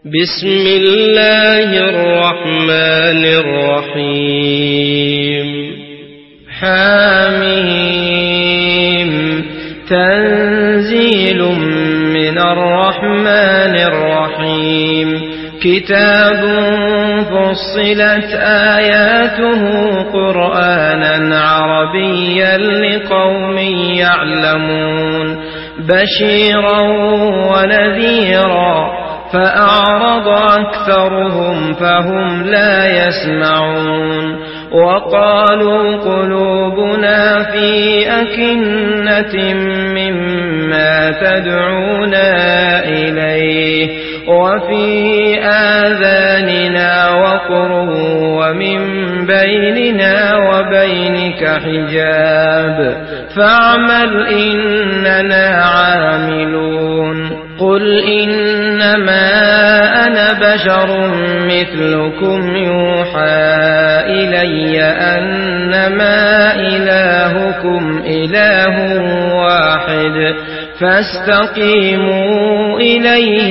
بسم الله الرحمن الرحيم حميم تنزيل من الرحمن الرحيم كتاب فصلت آياته قرآنا عربيا لقوم يعلمون بشيرا ونذيرا فأعرض أكثرهم فهم لا يسمعون وقالوا قلوبنا في أكنة مما تدعونا إليه وفي آذاننا وقر ومن بيننا وبينك حجاب فاعمل إننا عاملون قل إنما أنا بشر مثلكم يوحى إلي أنما إلهكم إله واحد فاستقيموا إليه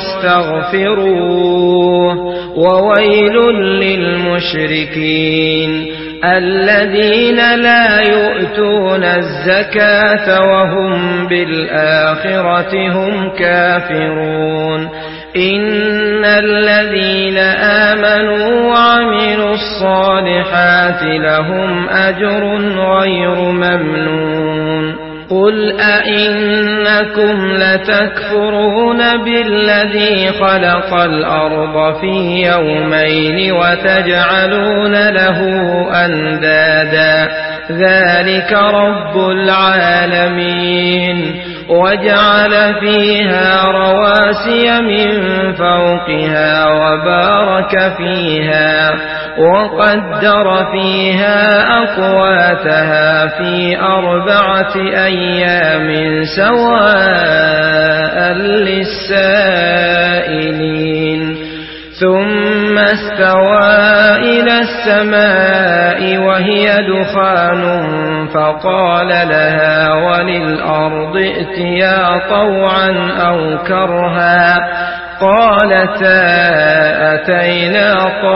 واستغفروه وويل للمشركين الذين لا يؤتون الزكاة وهم بالآخرة هم كافرون إن الذين آمنوا وعملوا الصالحات لهم أجر غير ممنون قل أئنكم لتكفرون بالذي خلق الأرض في يومين وتجعلون له أندادا ذلك رب العالمين وجعل فيها رواسي من فوقها وبارك فيها وقدر فيها أقواتها في 4 أيام سواء للسائلين ثم استوى إلى السماء وهي دخان فقال لها وللأرض ائتيا طوعا أو كرها قالتا أتينا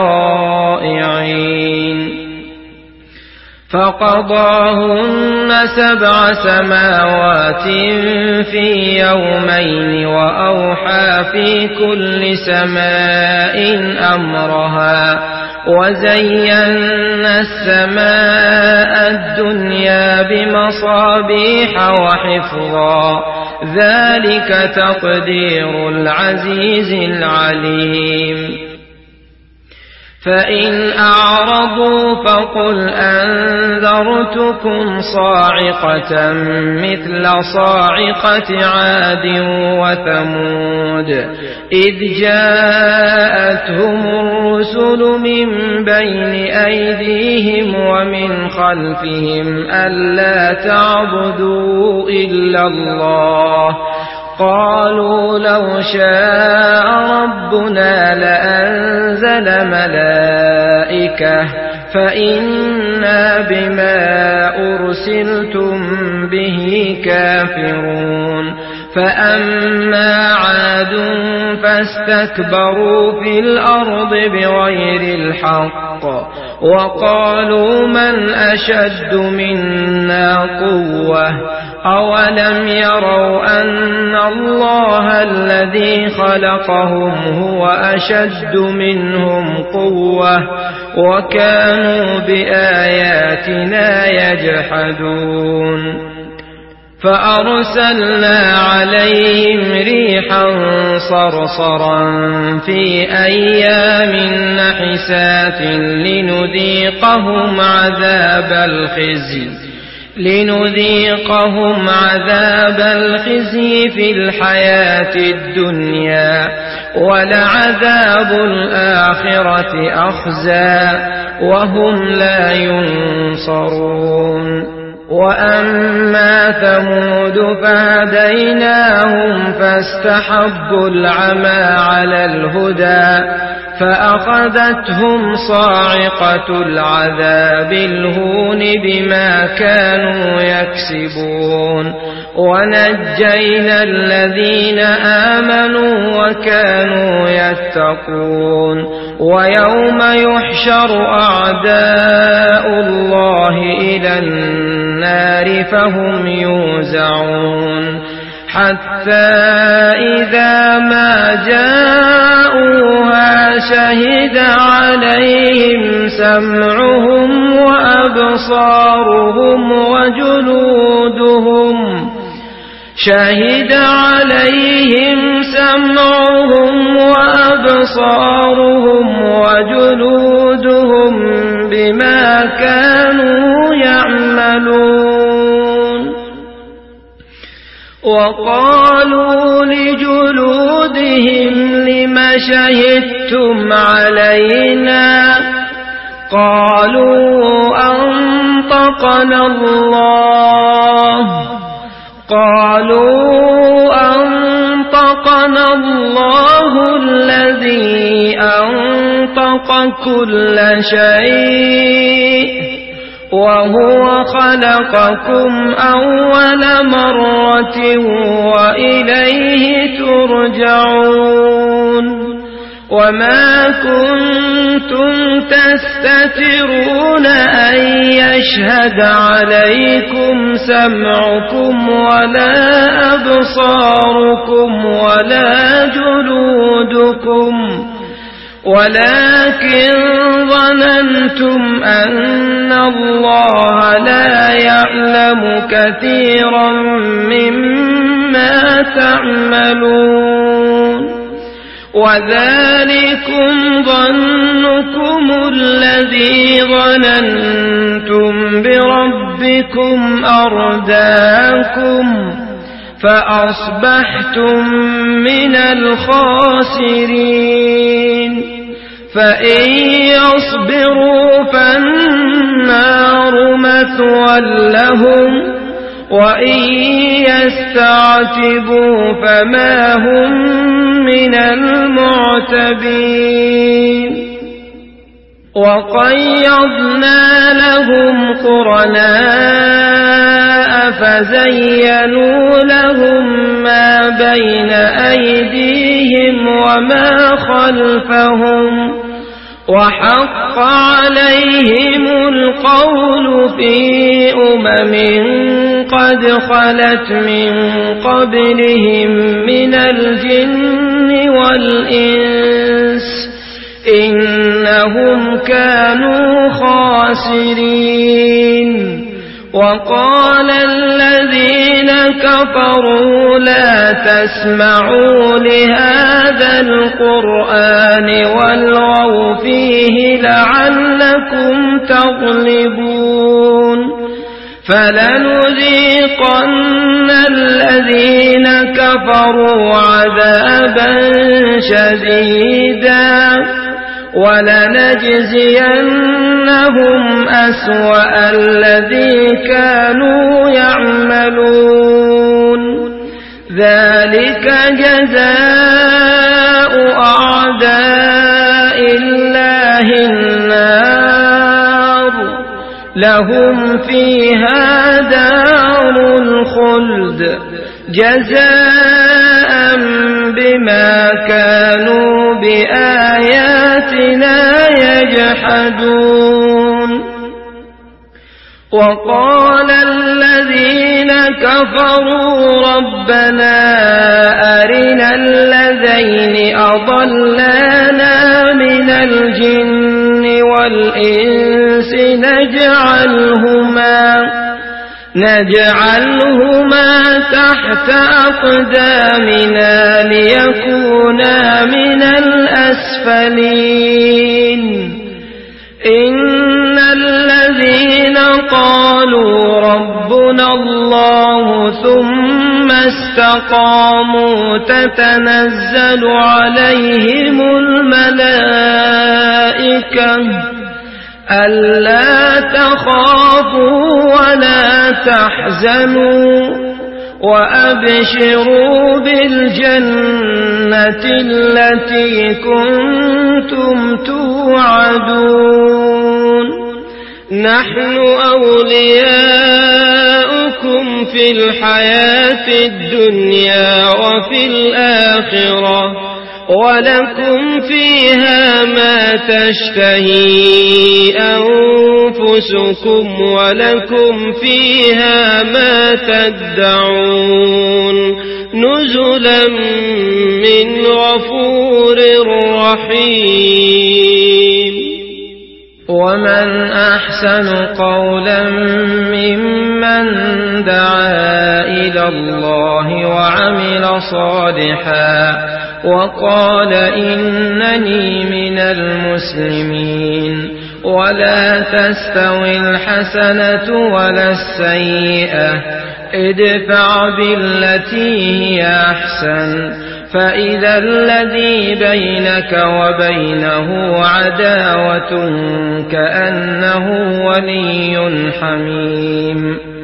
طائعين فقضاهن 7 سماوات في يومين وأوحى في كل سماء أمرها وزينا السماء الدنيا بمصابيح وحفظا ذلك تقدير العزيز العليم فإن أعرضوا فقل أنذرتكم صاعقة مثل صاعقة عاد وثمود إذ جاءتهم الرسل من بين أيديهم ومن خلفهم ألا تعبدوا إلا الله قالوا لو شاء ربنا لأنزل ملائكة فإنا بما أرسلتم به كافرون فأما عاد فاستكبروا في الأرض بغير الحق وقالوا من أشد منا قوة أولم يروا أن الله الذي خلقهم هو أشد منهم قوة وكانوا بآياتنا يجحدون فأرسلنا عليهم ريحا صرصرا في أيام نحسات لنذيقهم عذاب الخزي في الحياة الدنيا ولعذاب الآخرة أخزى وهم لا ينصرون وأما ثمود فهديناهم فاستحبوا العمى على الهدى فأخذتهم صاعقة العذاب الهون بما كانوا يكسبون ونجينا الذين آمنوا وكانوا يتقون ويوم يحشر أعداء الله إلى النار فهم يوزعون حتى إذا ما جاءوها شهد عليهم سمعهم وأبصارهم وجلودهم بما كانوا يعملون وقالوا لجلودهم لم شهدتم علينا قالوا أنطقنا الله الذي أنطق كل شيء وهو خلقكم أول مرة وإليه ترجعون وما كنتم تستترون أن يشهد عليكم سمعكم ولا أبصاركم ولا جلودكم ولكن ظننتم أن الله لا يعلم كثيرا مما تعملون وذلكم ظنكم الذي ظننتم بربكم أرداكم فأصبحتم من الخاسرين فإن يصبروا فالنار مثوى لهم وإن يستعتبوا فما هم من المعتبين وقيضنا لهم قرناء فزينوا لهم ما بين أيديهم وما خلفهم وحق عليهم القول في قد خلت من قبلهم من الجن والإنس إنهم كانوا خاسرين وقال الذين كفروا لا تسمعوا لهذا القرآن والغوا فيه لعلكم تغلبون فلنذيقن الذين كفروا عذابا شديدا ولنجزينهم أسوأ الذي كانوا يعملون ذلك جزاء أعداء الله النار لهم فيها دار الخلد جزاء بما كانوا بآياتنا يجحدون وقال الذين كفروا ربنا أرنا الذين أضلانا من الجن والإنس نجعلهما تحت أقدامنا ليكونا من الأسفلين إن الذين قالوا ربنا الله ثم استقاموا ألا تخافوا ولا تحزنوا وأبشروا بالجنة التي كنتم توعدون نحن أولياؤكم في الحياة الدنيا وفي الآخرة ولكم فيها ما تشتهي أنفسكم ولكم فيها ما تدعون نزلا من غفور رحيم ومن أحسن قولا ممن دعا إلى الله وعمل صالحا وقال إنني من المسلمين ولا تستوي الحسنة ولا السيئة ادفع بالتي هي أحسن فإذا الذي بينك وبينه عداوة كأنه ولي حميم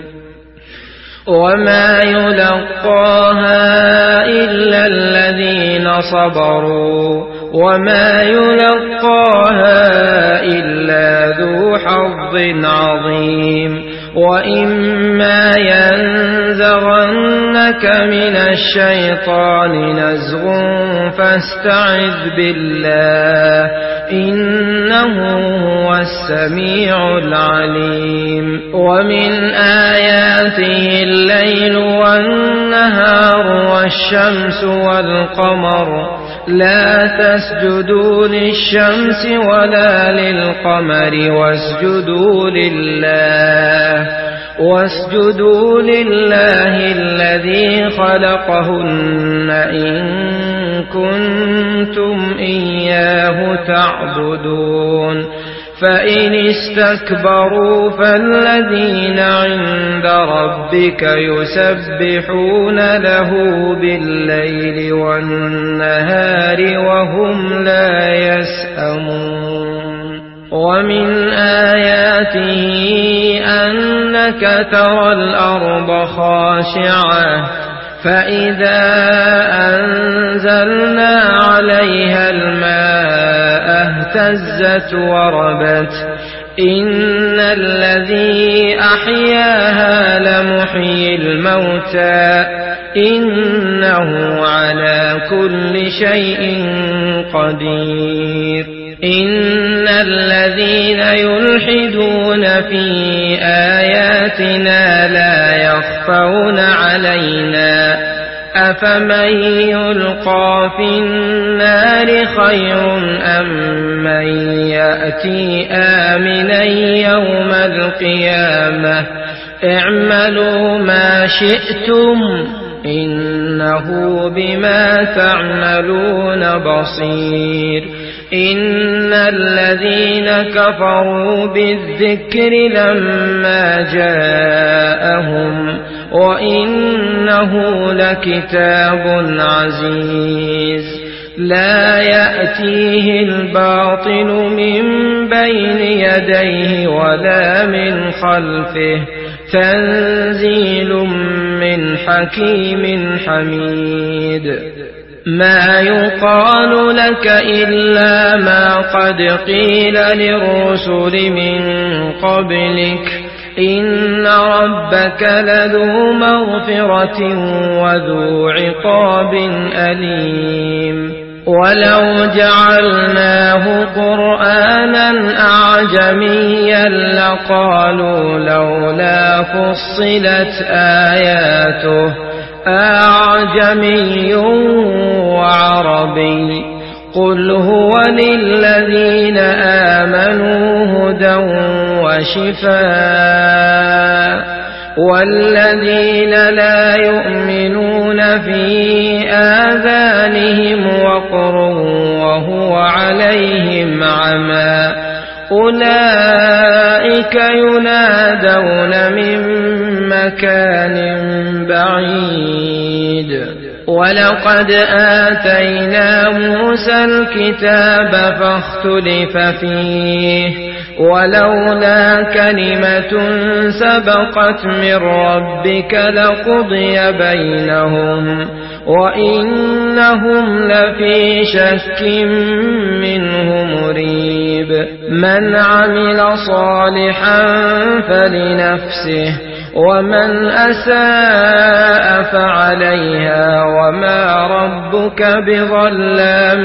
وما يلقاها إلا الذين صبروا وما يلقاها إلا ذو حظ عظيم وإما ينزغنك من الشيطان نزغ فاستعذ بالله إنه هو السميع العليم ومن آياته الليل والنهار والشمس والقمر لا تسجدوا للشمس ولا للقمر واسجدوا لله الذي خلقهن إن كنتم إياه تعبدون فإن استكبروا فالذين عند ربك يسبحون له بالليل والنهار وهم لا يسأمون ومن آياته أنك ترى الأرض خاشعة فإذا أنزلنا عليها الماء اهتزت وربت إن الذي أحياها لمحيي الموتى إنه على كل شيء قدير إن الذين يلحدون في آياتنا لا يخفون علينا أفمن يلقى في النار خير أم من يأتي آمنا يوم القيامة اعملوا ما شئتم إنه بما تعملون بصير إن الذين كفروا بالذكر لما جاءهم وإنه لكتاب عزيز لا يأتيه الباطل من بين يديه ولا من خلفه تنزيل من حكيم حميد ما يقال لك إلا ما قد قيل للرسل من قبلك إن ربك لذو مغفرة وذو عقاب أليم ولو جعلناه قرآنا أعجميا لقالوا لولا فصلت آياته أعجمي وعربي قل هو للذين آمنوا هدى وشفاء والذين لا يؤمنون في آذانهم وقر وهو عليهم عمى أولئك ينادون من مكان بعيد ولقد آتينا موسى الكتاب فاختلف فيه ولولا كلمة سبقت من ربك لقضي بينهم وإنهم لفي شك منه مريب من عمل صالحا فلنفسه ومن أساء فعليها وما ربك بظلام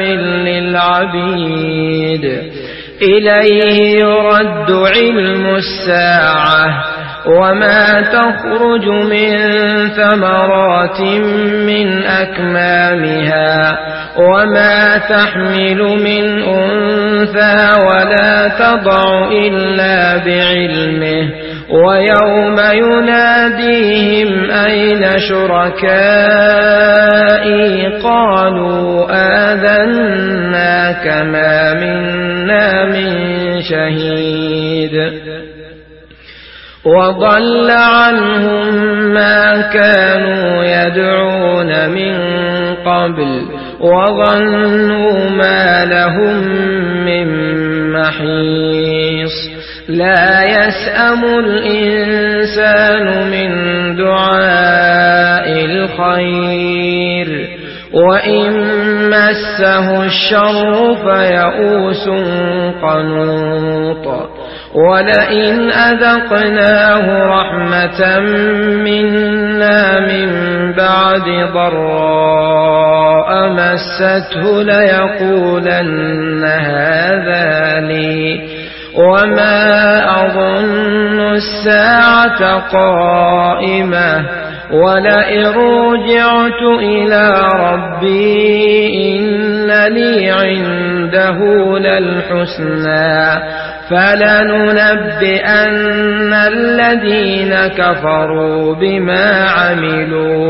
للعبيد إليه يرد علم الساعة وما تخرج من ثمرات من أكمامها وما تحمل من أنثى ولا تضع إلا بعلمه ويوم يناديهم أين شركائي قالوا آذناك ما منا من شهيد وضل عنهم ما كانوا يدعون من قبل وظنوا ما لهم من محيص لا يسأم الإنسان من دعاء الخير وإن مسه الشر فيئوس قنوط ولئن أذقناه رحمة منا من بعد ضراء مسته ليقولن هذا لي وما أظن الساعة قائمة ولئن رجعت إلى ربي إن لي عنده للحسنى فلننبئن الذين كفروا بما عملوا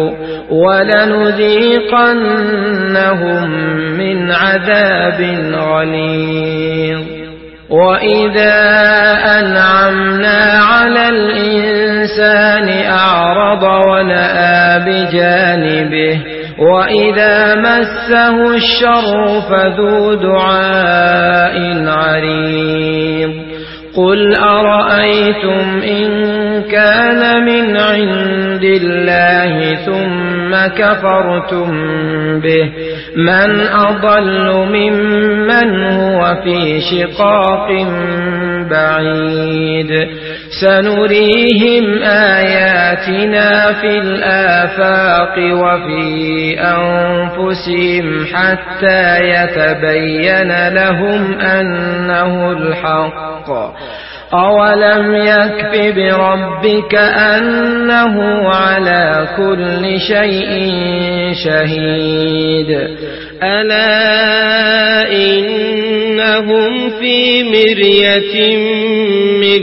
ولنذيقنهم من عذاب غليظ وإذا أنعمنا على الإنسان أعرض ونأى بجانبه وإذا مسه الشر فذو دعاء عريض قل أرأيتم إن كان من عند الله ثم كفرتم به من أضل ممن هو في شقاق بعيد سنريهم آياتنا في الآفاق وفي أنفسهم حتى يتبين لهم أنه الحق أولم يكف بربك أنه على كل شيء شهيد ألا إنهم في مرية من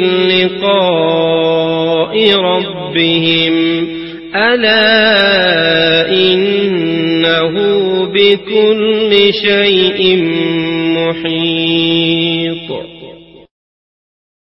لقاء ربهم ألا إنه بكل شيء محيط